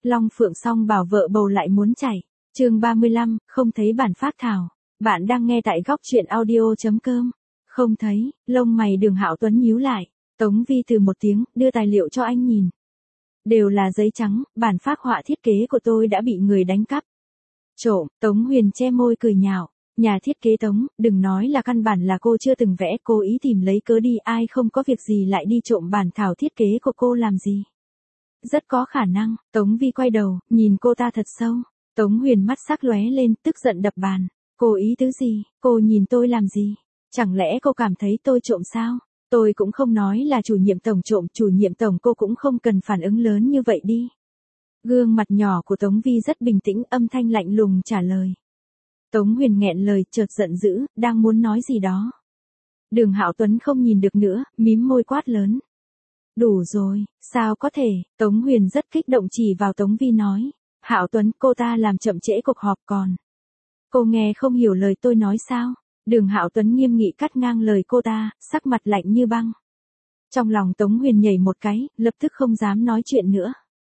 Long Phượng song bảo vợ bầu lại muốn chảy. Chương 35, không thấy bản phác thảo. Bạn đang nghe tại góc truyện audio.com. Không thấy, lông mày Đường Hạo Tuấn nhíu lại. Tống Vi từ một tiếng, đưa tài liệu cho anh nhìn. Đều là giấy trắng, bản phác họa thiết kế của tôi đã bị người đánh cắp. Trộm, Tống Huyền che môi cười nhạo. Nhà thiết kế Tống, đừng nói là căn bản là cô chưa từng vẽ, cố ý tìm lấy cớ đi, ai không có việc gì lại đi trộm bản thảo thiết kế của cô làm gì. Rất có khả năng. Tống Vi quay đầu, nhìn cô ta thật sâu. Tống Huyền mắt sắc lóe lên, tức giận đập bàn. Cô ý tứ gì, cô nhìn tôi làm gì? Chẳng lẽ cô cảm thấy tôi trộm sao? Tôi cũng không nói là chủ nhiệm tổng trộm, chủ nhiệm tổng cô cũng không cần phản ứng lớn như vậy đi. Gương mặt nhỏ của Tống Vi rất bình tĩnh, âm thanh lạnh lùng trả lời. Tống Huyền nghẹn lời, chợt giận dữ, đang muốn nói gì đó. Đường Hạo Tuấn không nhìn được nữa, mím môi quát lớn. Đủ rồi, sao có thể? Tống Huyền rất kích động chỉ vào Tống Vi nói. Hạo Tuấn, cô ta làm chậm trễ cuộc họp còn. Cô nghe không hiểu lời tôi nói sao? Đường Hạo Tuấn nghiêm nghị cắt ngang lời cô ta, sắc mặt lạnh như băng. Trong lòng Tống Huyền nhảy một cái, lập tức không dám nói chuyện nữa.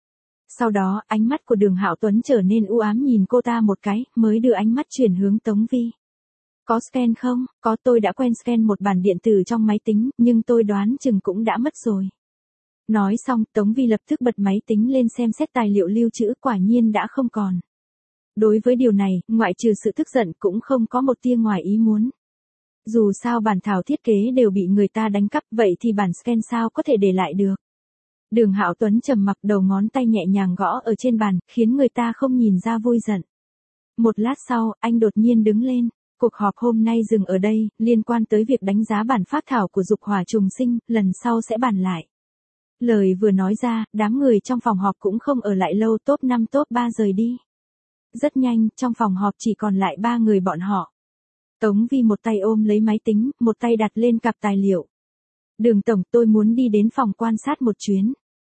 Sau đó, ánh mắt của Đường Hạo Tuấn trở nên u ám nhìn cô ta một cái, mới đưa ánh mắt chuyển hướng Tống Vi. Có scan không? Có, tôi đã quen scan một bản điện tử trong máy tính, nhưng tôi đoán chừng cũng đã mất rồi. Nói xong, Tống Vi lập tức bật máy tính lên xem xét tài liệu lưu trữ, quả nhiên đã không còn. Đối với điều này, ngoại trừ sự tức giận cũng không có một tia ngoài ý muốn. Dù sao bản thảo thiết kế đều bị người ta đánh cắp, vậy thì bản scan sao có thể để lại được. Đường Hạo Tuấn trầm mặc, đầu ngón tay nhẹ nhàng gõ ở trên bàn, khiến người ta không nhìn ra vui giận. Một lát sau, anh đột nhiên đứng lên. Cuộc họp hôm nay dừng ở đây, liên quan tới việc đánh giá bản phác thảo của Dục Hỏa Trùng Sinh, lần sau sẽ bàn lại. Lời vừa nói ra, đám người trong phòng họp cũng không ở lại lâu, top 5 top 3 rời đi. Rất nhanh, trong phòng họp chỉ còn lại 3 người bọn họ. Tống Vi một tay ôm lấy máy tính, một tay đặt lên cặp tài liệu. Đường tổng, tôi muốn đi đến phòng quan sát một chuyến.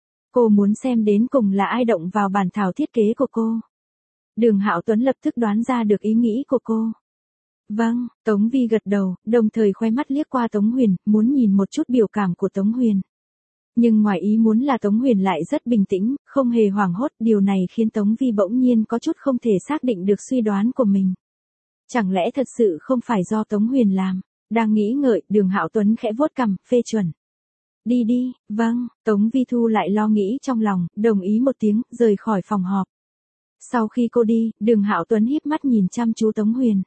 Cô muốn xem đến cùng là ai động vào bản thảo thiết kế của cô. Đường Hạo Tuấn lập tức đoán ra được ý nghĩ của cô. Vâng, Tống Vi gật đầu, đồng thời khoe mắt liếc qua Tống Huyền, muốn nhìn một chút biểu cảm của Tống Huyền. Nhưng ngoài ý muốn là Tống Huyền lại rất bình tĩnh, không hề hoảng hốt, điều này khiến Tống Vi bỗng nhiên có chút không thể xác định được suy đoán của mình. Chẳng lẽ thật sự không phải do Tống Huyền làm? Đang nghĩ ngợi, Đường Hạo Tuấn khẽ vuốt cằm, phê chuẩn. Đi đi, vâng, Tống Vi thu lại lo nghĩ trong lòng, đồng ý một tiếng, rời khỏi phòng họp. Sau khi cô đi, Đường Hạo Tuấn híp mắt nhìn chăm chú Tống Huyền.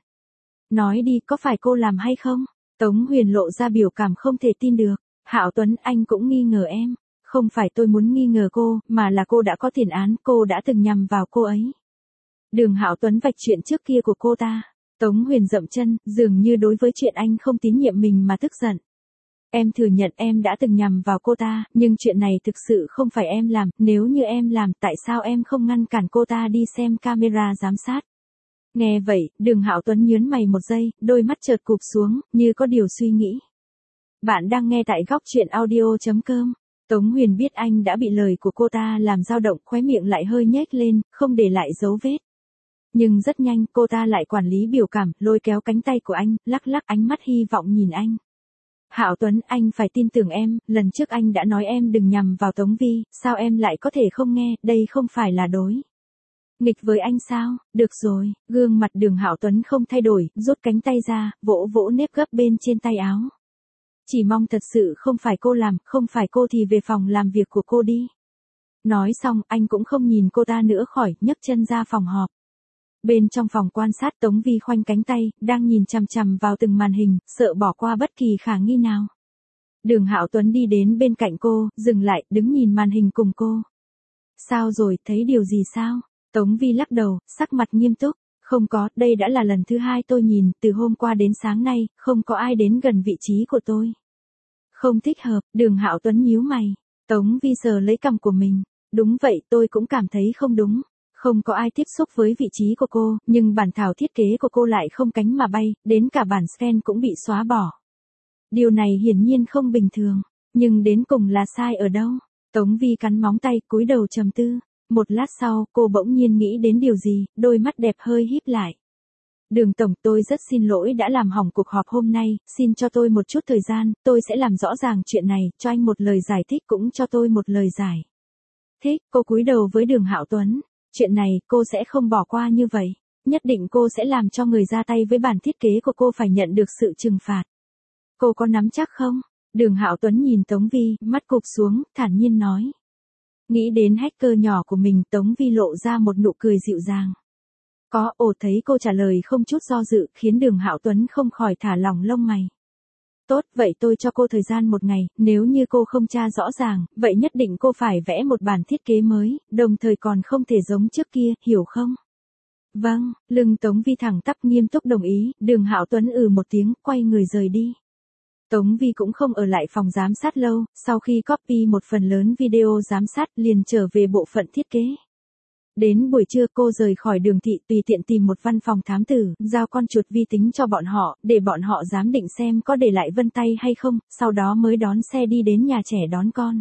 Nói đi, có phải cô làm hay không? Tống Huyền lộ ra biểu cảm không thể tin được. Hạo Tuấn, anh cũng nghi ngờ em. Không phải tôi muốn nghi ngờ cô, mà là cô đã có tiền án, cô đã từng nhằm vào cô ấy. Đường Hạo Tuấn vạch chuyện trước kia của cô ta. Tống Huyền dậm chân, dường như đối với chuyện anh không tín nhiệm mình mà tức giận. Em thừa nhận em đã từng nhằm vào cô ta, nhưng chuyện này thực sự không phải em làm, nếu như em làm, tại sao em không ngăn cản cô ta đi xem camera giám sát? Nghe vậy, Đường Hạo Tuấn nhướng mày một giây, đôi mắt chợt cụp xuống, như có điều suy nghĩ. Bạn đang nghe tại góc truyện audio.com. Tống Huyền biết anh đã bị lời của cô ta làm dao động, khóe miệng lại hơi nhếch lên, không để lại dấu vết. Nhưng rất nhanh, cô ta lại quản lý biểu cảm, lôi kéo cánh tay của anh, lắc lắc, ánh mắt hy vọng nhìn anh. Hạo Tuấn, anh phải tin tưởng em, lần trước anh đã nói em đừng nhằm vào Tống Vi, sao em lại có thể không nghe, đây không phải là đối nghịch với anh sao? Được rồi, gương mặt Đường Hạo Tuấn không thay đổi, rút cánh tay ra, vỗ vỗ nếp gấp bên trên tay áo. Chỉ mong thật sự không phải cô làm, không phải cô thì về phòng làm việc của cô đi. Nói xong, anh cũng không nhìn cô ta nữa khỏi, nhấc chân ra phòng họp. Bên trong phòng quan sát, Tống Vi khoanh cánh tay, đang nhìn chằm chằm vào từng màn hình, sợ bỏ qua bất kỳ khả nghi nào. Đường Hạo Tuấn đi đến bên cạnh cô, dừng lại, đứng nhìn màn hình cùng cô. Sao rồi, thấy điều gì sao? Tống Vi lắc đầu, sắc mặt nghiêm túc. Không có, đây đã là lần thứ 2 tôi nhìn, từ hôm qua đến sáng nay, không có ai đến gần vị trí của tôi. Không thích hợp, Đường Hạo Tuấn nhíu mày. Tống Vi sờ lấy cằm của mình. Đúng vậy, tôi cũng cảm thấy không đúng. Không có ai tiếp xúc với vị trí của cô, nhưng bản thảo thiết kế của cô lại không cánh mà bay, đến cả bản scan cũng bị xóa bỏ. Điều này hiển nhiên không bình thường, nhưng đến cùng là sai ở đâu? Tống Vi cắn móng tay, cúi đầu trầm tư. Một lát sau, cô bỗng nhiên nghĩ đến điều gì, đôi mắt đẹp hơi híp lại. Đường tổng, tôi rất xin lỗi đã làm hỏng cuộc họp hôm nay, xin cho tôi một chút thời gian, tôi sẽ làm rõ ràng chuyện này, cho anh một lời giải thích cũng cho tôi một lời giải Thích, cô cúi đầu với Đường Hạo Tuấn. Chuyện này, cô sẽ không bỏ qua như vậy. Nhất định cô sẽ làm cho người ra tay với bản thiết kế của cô phải nhận được sự trừng phạt. Cô có nắm chắc không? Đường Hạo Tuấn nhìn Tống Vi, mắt cụp xuống, thản nhiên nói. Nghĩ đến hacker nhỏ của mình, Tống Vi lộ ra một nụ cười dịu dàng. Có, thấy cô trả lời không chút do dự, khiến Đường Hạo Tuấn không khỏi thả lỏng lông mày. Tốt, vậy tôi cho cô thời gian 1 ngày, nếu như cô không tra rõ ràng, vậy nhất định cô phải vẽ một bản thiết kế mới, đồng thời còn không thể giống trước kia, hiểu không? Vâng, lưng Tống Vi thẳng tắp nghiêm túc đồng ý, Đường Hạo Tuấn một tiếng, quay người rời đi. Tống Vi cũng không ở lại phòng giám sát lâu, sau khi copy một phần lớn video giám sát liền trở về bộ phận thiết kế. Đến buổi trưa cô rời khỏi Đường thị tùy tiện tìm một văn phòng thám tử, giao con chuột vi tính cho bọn họ, để bọn họ giám định xem có để lại vân tay hay không, sau đó mới đón xe đi đến nhà trẻ đón con.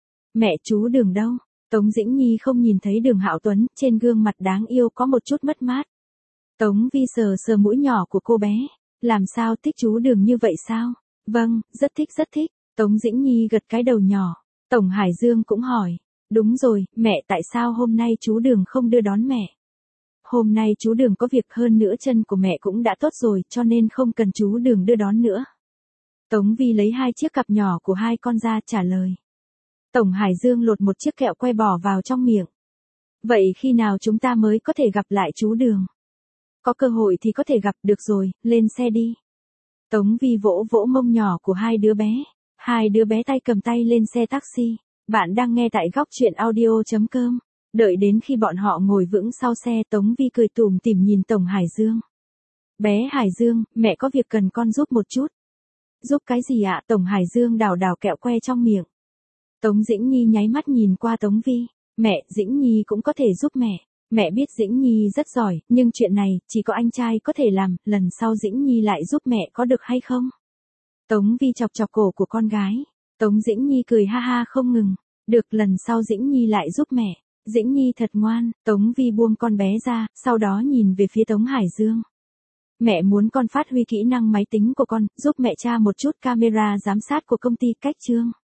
Mẹ chú Đường đâu? Tống Dĩnh Nhi không nhìn thấy Đường Hạo Tuấn, trên gương mặt đáng yêu có một chút mất mát. Tống Vi sờ sờ mũi nhỏ của cô bé. Làm sao, thích chú Đường như vậy sao? Vâng, rất thích rất thích. Tống Dĩnh Nhi gật cái đầu nhỏ. Tổng Hải Dương cũng hỏi. Đúng rồi, mẹ, tại sao hôm nay chú Đường không đưa đón mẹ? Hôm nay chú Đường có việc, hơn nữa chân của mẹ cũng đã tốt rồi, cho nên không cần chú Đường đưa đón nữa. Tống Vi lấy 2 chiếc cặp nhỏ của 2 con ra trả lời. Tổng Hải Dương lột một chiếc kẹo que bỏ vào trong miệng. Vậy khi nào chúng ta mới có thể gặp lại chú Đường? Có cơ hội thì có thể gặp, được rồi, lên xe đi. Tống Vi vỗ vỗ mông nhỏ của 2 đứa bé. 2 đứa bé tay cầm tay lên xe taxi. Bạn đang nghe tại góc truyện audio.com. Đợi đến khi bọn họ ngồi vững sau xe, Tống Vi cười tủm tỉm nhìn Tổng Hải Dương. Bé Hải Dương, mẹ có việc cần con giúp một chút. Giúp cái gì ạ? Tổng Hải Dương đào đào kẹo que trong miệng. Tống Dĩnh Nhi nháy mắt nhìn qua Tống Vi. Mẹ, Dĩnh Nhi cũng có thể giúp mẹ. Mẹ biết Dĩnh Nhi rất giỏi, nhưng chuyện này, chỉ có anh trai có thể làm, lần sau Dĩnh Nhi lại giúp mẹ có được hay không? Tống Vi chọc chọc cổ của con gái. Tống Dĩnh Nhi cười ha ha không ngừng. Được, lần sau Dĩnh Nhi lại giúp mẹ. Dĩnh Nhi thật ngoan. Tống Vi buông con bé ra, sau đó nhìn về phía Tống Hải Dương. Mẹ muốn con phát huy kỹ năng máy tính của con, giúp mẹ tra một chút camera giám sát của công ty Cách Trương.